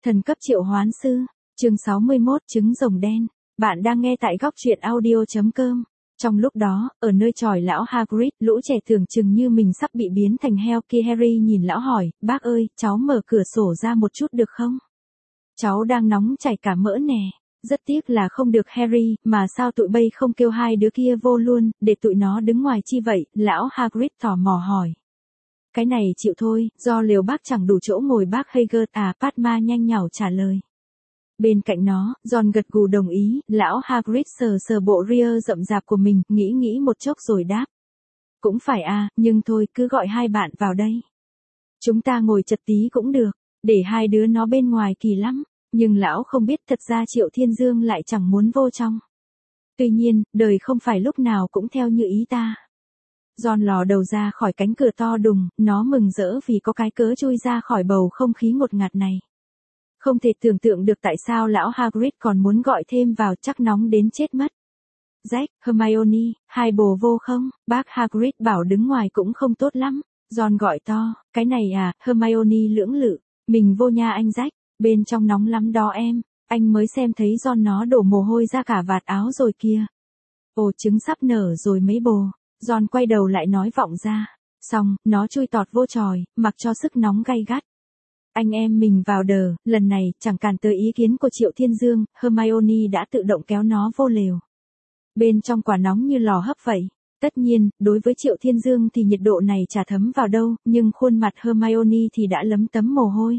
Thần cấp triệu hoán sư, chương 61 trứng rồng đen. Bạn đang nghe tại góc truyện audio.com. Trong lúc đó, ở nơi chòi lão Hagrid, lũ trẻ tưởng chừng như mình sắp bị biến thành heo kia. Harry nhìn lão hỏi, bác ơi, cháu mở cửa sổ ra một chút được không? Cháu đang nóng chảy cả mỡ nè. Rất tiếc là không được Harry, mà sao tụi bay không kêu hai đứa kia vô luôn, để tụi nó đứng ngoài chi vậy? Lão Hagrid tò mò hỏi. Cái này chịu thôi, do liều bác chẳng đủ chỗ ngồi bác Hagrid à, Padma nhanh nhảu trả lời. Bên cạnh nó, Ron gật gù đồng ý, lão Hagrid sờ sờ bộ ria rậm rạp của mình, nghĩ một chốc rồi đáp. Cũng phải à, nhưng thôi, cứ gọi hai bạn vào đây. Chúng ta ngồi chật tí cũng được, để hai đứa nó bên ngoài kỳ lắm, nhưng lão không biết thật ra Triệu Thiên Dương lại chẳng muốn vô trong. Tuy nhiên, đời không phải lúc nào cũng theo như ý ta. Ron lò đầu ra khỏi cánh cửa to đùng, nó mừng rỡ vì có cái cớ chui ra khỏi bầu không khí ngột ngạt này. Không thể tưởng tượng được tại sao lão Hagrid còn muốn gọi thêm vào, chắc nóng đến chết mất. Jack, Hermione, hai bồ vô không? Bác Hagrid bảo đứng ngoài cũng không tốt lắm. Ron gọi to, cái này à, Hermione lưỡng lự, mình vô nha anh Jack, bên trong nóng lắm đó em, anh mới xem thấy Ron nó đổ mồ hôi ra cả vạt áo rồi kìa. Ồ, trứng sắp nở rồi mấy bồ. Ron quay đầu lại nói vọng ra. Xong, nó chui tọt vô chòi, mặc cho sức nóng gay gắt. Anh em mình vào đờ, lần này, chẳng cản tới ý kiến của Triệu Thiên Dương, Hermione đã tự động kéo nó vô lều. Bên trong quả nóng như lò hấp vậy. Tất nhiên, đối với Triệu Thiên Dương thì nhiệt độ này chả thấm vào đâu, nhưng khuôn mặt Hermione thì đã lấm tấm mồ hôi.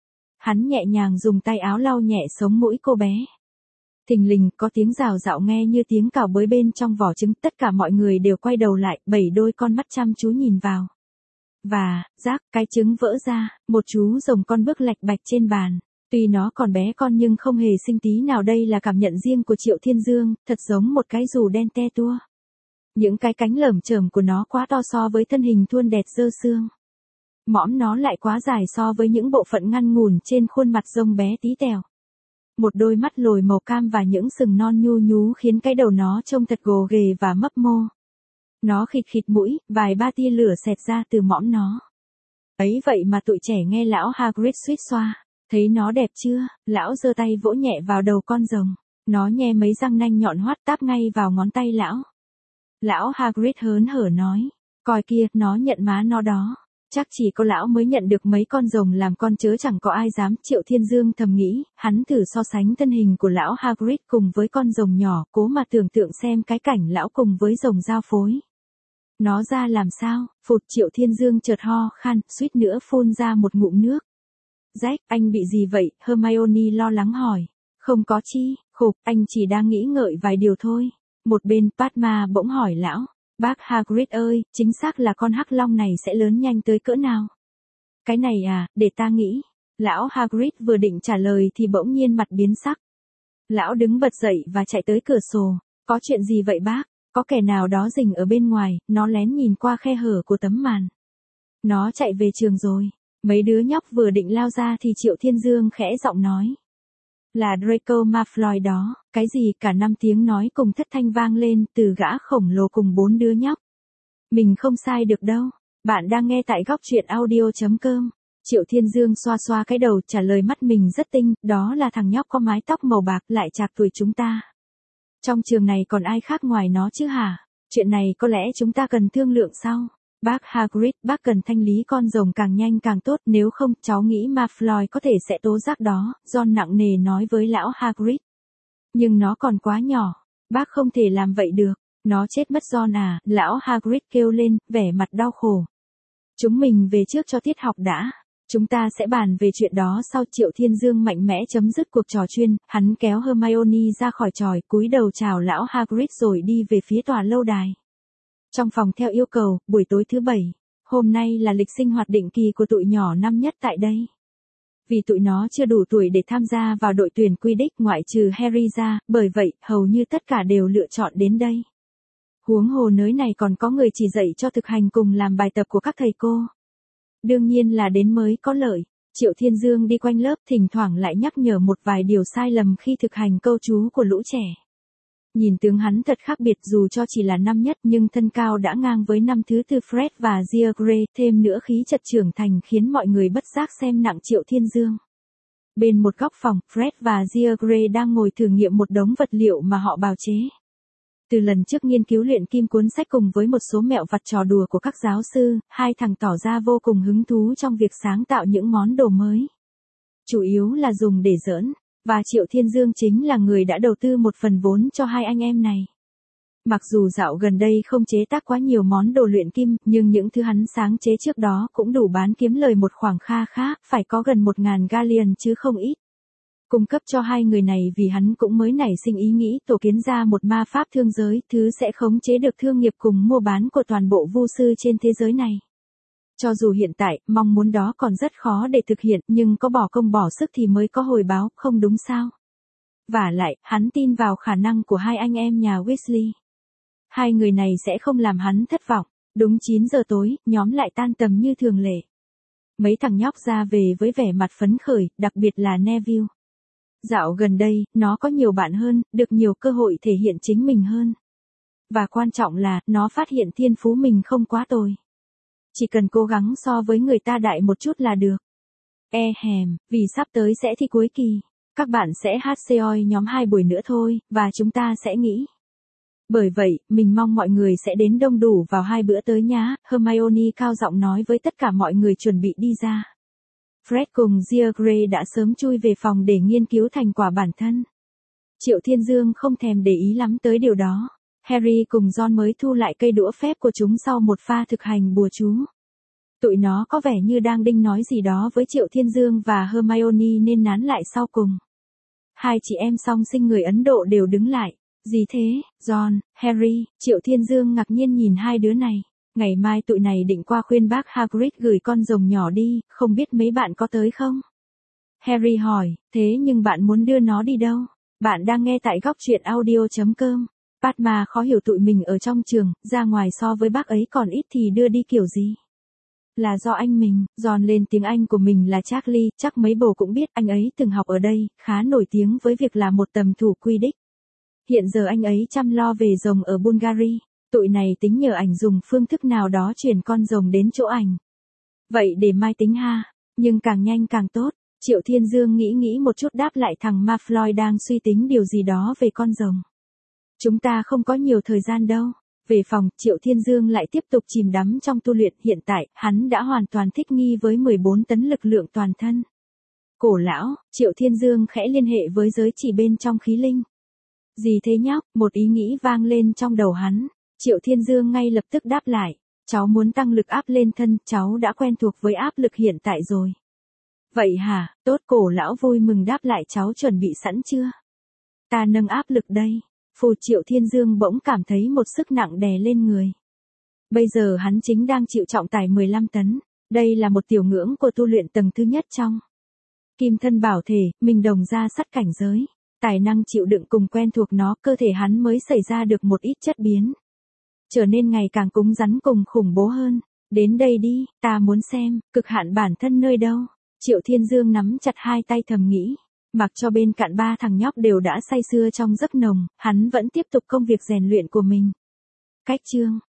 Hắn nhẹ nhàng dùng tay áo lau nhẹ sống mũi cô bé. Thình lình, có tiếng rào rạo nghe như tiếng cào bới bên trong vỏ trứng, tất cả mọi người đều quay đầu lại, 7 đôi con mắt chăm chú nhìn vào. Và, rác, cái trứng vỡ ra, một chú rồng con bước lạch bạch trên bàn. Tuy nó còn bé con nhưng không hề xinh tí nào, đây là cảm nhận riêng của Triệu Thiên Dương, thật giống một cái dù đen te tua. Những cái cánh lởm chởm của nó quá to so với thân hình thuôn đẹp dơ xương. Mõm nó lại quá dài so với những bộ phận ngăn ngủn trên khuôn mặt rông bé tí tẹo. Một đôi mắt lồi màu cam và những sừng non nhu nhú khiến cái đầu nó trông thật gồ ghề và mấp mô. Nó khịt khịt mũi, vài ba tia lửa xẹt ra từ mõm nó. Ấy vậy mà tụi trẻ nghe lão Hagrid suýt xoa. Thấy nó đẹp chưa? Lão giơ tay vỗ nhẹ vào đầu con rồng. Nó nhe mấy răng nanh nhọn hoắt táp ngay vào ngón tay lão. Lão Hagrid hớn hở nói. Coi kia, nó nhận má nó đó. Chắc chỉ có lão mới nhận được mấy con rồng làm con chớ chẳng có ai dám. Triệu Thiên Dương thầm nghĩ, hắn thử so sánh thân hình của lão Hagrid cùng với con rồng nhỏ, cố mà tưởng tượng xem cái cảnh lão cùng với rồng giao phối. Nó ra làm sao? Phụt, Triệu Thiên Dương chợt ho khan, suýt nữa phun ra một ngụm nước. Jack, anh bị gì vậy? Hermione lo lắng hỏi. Không có chi, khục, anh chỉ đang nghĩ ngợi vài điều thôi. Một bên, Padma bỗng hỏi lão. Bác Hagrid ơi, chính xác là con hắc long này sẽ lớn nhanh tới cỡ nào? Cái này à, để ta nghĩ. Lão Hagrid vừa định trả lời thì bỗng nhiên mặt biến sắc. Lão đứng bật dậy và chạy tới cửa sổ. Có chuyện gì vậy bác? Có kẻ nào đó rình ở bên ngoài, nó lén nhìn qua khe hở của tấm màn. Nó chạy về trường rồi. Mấy đứa nhóc vừa định lao ra thì Triệu Thiên Dương khẽ giọng nói. Là Draco Malfoy đó, cái gì? Cả 5 tiếng nói cùng thất thanh vang lên từ gã khổng lồ cùng 4 đứa nhóc. Mình không sai được đâu, bạn đang nghe tại góc truyện audio.com. Triệu Thiên Dương xoa xoa cái đầu trả lời mắt mình rất tinh, đó là thằng nhóc có mái tóc màu bạc lại chạc tuổi chúng ta. Trong trường này còn ai khác ngoài nó chứ hả? Chuyện này có lẽ chúng ta cần thương lượng sau. Bác Hagrid, bác cần thanh lý con rồng càng nhanh càng tốt, nếu không, cháu nghĩ Malfoy có thể sẽ tố giác đó, Ron nặng nề nói với lão Hagrid. Nhưng nó còn quá nhỏ, bác không thể làm vậy được, nó chết mất Ron à, lão Hagrid kêu lên, vẻ mặt đau khổ. Chúng mình về trước cho tiết học đã, chúng ta sẽ bàn về chuyện đó sau. Triệu Thiên Dương mạnh mẽ chấm dứt cuộc trò chuyện, hắn kéo Hermione ra khỏi chòi, cúi đầu chào lão Hagrid rồi đi về phía tòa lâu đài. Trong phòng theo yêu cầu, buổi tối thứ 7, hôm nay là lịch sinh hoạt định kỳ của tụi nhỏ năm nhất tại đây. Vì tụi nó chưa đủ tuổi để tham gia vào đội tuyển Quidditch ngoại trừ Harry ra, bởi vậy, hầu như tất cả đều lựa chọn đến đây. Huống hồ nơi này còn có người chỉ dạy cho thực hành cùng làm bài tập của các thầy cô. Đương nhiên là đến mới có lợi. Triệu Thiên Dương đi quanh lớp thỉnh thoảng lại nhắc nhở một vài điều sai lầm khi thực hành câu chú của lũ trẻ. Nhìn tướng hắn thật khác biệt dù cho chỉ là năm nhất nhưng thân cao đã ngang với năm thứ tư Fred và George, thêm nữa khí chất trưởng thành khiến mọi người bất giác xem nặng Triệu Thiên Dương. Bên một góc phòng, Fred và Gia Gray đang ngồi thử nghiệm một đống vật liệu mà họ bào chế. Từ lần trước nghiên cứu luyện kim cuốn sách cùng với một số mẹo vặt trò đùa của các giáo sư, hai thằng tỏ ra vô cùng hứng thú trong việc sáng tạo những món đồ mới. Chủ yếu là dùng để giỡn, và Triệu Thiên Dương chính là người đã đầu tư một phần vốn cho hai anh em này. Mặc dù dạo gần đây không chế tác quá nhiều món đồ luyện kim, nhưng những thứ hắn sáng chế trước đó cũng đủ bán kiếm lời một khoản kha khá, phải có gần 1.000 galleon chứ không ít. Cung cấp cho hai người này vì hắn cũng mới nảy sinh ý nghĩ tổ kiến ra một ma pháp thương giới, thứ sẽ khống chế được thương nghiệp cùng mua bán của toàn bộ vu sư trên thế giới này. Cho dù hiện tại, mong muốn đó còn rất khó để thực hiện, nhưng có bỏ công bỏ sức thì mới có hồi báo, không đúng sao? Vả lại, hắn tin vào khả năng của hai anh em nhà Weasley. Hai người này sẽ không làm hắn thất vọng. Đúng 9 giờ tối, nhóm lại tan tầm như thường lệ. Mấy thằng nhóc ra về với vẻ mặt phấn khởi, đặc biệt là Neville. Dạo gần đây, nó có nhiều bạn hơn, được nhiều cơ hội thể hiện chính mình hơn. Và quan trọng là, nó phát hiện thiên phú mình không quá tồi. Chỉ cần cố gắng so với người ta đại một chút là được. Vì sắp tới sẽ thi cuối kỳ. Các bạn sẽ hát COI nhóm 2 buổi nữa thôi, và chúng ta sẽ nghỉ. Bởi vậy, mình mong mọi người sẽ đến đông đủ vào 2 bữa tới nhá, Hermione cao giọng nói với tất cả mọi người chuẩn bị đi ra. Fred cùng Gia Gray đã sớm chui về phòng để nghiên cứu thành quả bản thân. Triệu Thiên Dương không thèm để ý lắm tới điều đó. Harry cùng Ron mới thu lại cây đũa phép của chúng sau một pha thực hành bùa chú. Tụi nó có vẻ như đang đinh nói gì đó với Triệu Thiên Dương và Hermione nên nán lại sau cùng. Hai chị em song sinh người Ấn Độ đều đứng lại. Gì thế, Ron, Harry? Triệu Thiên Dương ngạc nhiên nhìn hai đứa này. Ngày mai tụi này định qua khuyên bác Hagrid gửi con rồng nhỏ đi, không biết mấy bạn có tới không? Harry hỏi, thế nhưng bạn muốn đưa nó đi đâu? Bạn đang nghe tại góc truyện audio.com. Padma khó hiểu tụi mình ở trong trường, ra ngoài so với bác ấy còn ít thì đưa đi kiểu gì? Là do anh mình. Ron lên tiếng Anh của mình là Charlie, chắc mấy bồ cũng biết anh ấy từng học ở đây, khá nổi tiếng với việc là một tầm thủ Quidditch. Hiện giờ anh ấy chăm lo về rồng ở Bulgaria. Tụi này tính nhờ ảnh dùng phương thức nào đó chuyển con rồng đến chỗ ảnh. Vậy để mai tính ha, nhưng càng nhanh càng tốt. Triệu Thiên Dương nghĩ một chút đáp lại thằng Malfoy đang suy tính điều gì đó về con rồng. Chúng ta không có nhiều thời gian đâu. Về phòng, Triệu Thiên Dương lại tiếp tục chìm đắm trong tu luyện. Hiện tại, hắn đã hoàn toàn thích nghi với 14 tấn lực lượng toàn thân. Cổ lão, Triệu Thiên Dương khẽ liên hệ với giới chỉ bên trong khí linh. Gì thế nhóc? Một ý nghĩ vang lên trong đầu hắn. Triệu Thiên Dương ngay lập tức đáp lại. Cháu muốn tăng lực áp lên thân, cháu đã quen thuộc với áp lực hiện tại rồi. Vậy hả? Tốt, cổ lão vui mừng đáp lại, cháu chuẩn bị sẵn chưa? Ta nâng áp lực đây. Phù. Triệu Thiên Dương bỗng cảm thấy một sức nặng đè lên người. Bây giờ hắn chính đang chịu trọng tải 15 tấn. Đây là một tiểu ngưỡng của tu luyện tầng thứ nhất trong kim thân bảo thể, mình đồng ra sắt cảnh giới. Tài năng chịu đựng cùng quen thuộc nó, cơ thể hắn mới xảy ra được một ít chất biến. Trở nên ngày càng cứng rắn cùng khủng bố hơn. Đến đây đi, ta muốn xem, cực hạn bản thân nơi đâu. Triệu Thiên Dương nắm chặt hai tay thầm nghĩ. Mặc cho bên cạnh ba thằng nhóc đều đã say sưa trong giấc nồng, hắn vẫn tiếp tục công việc rèn luyện của mình. Cách chương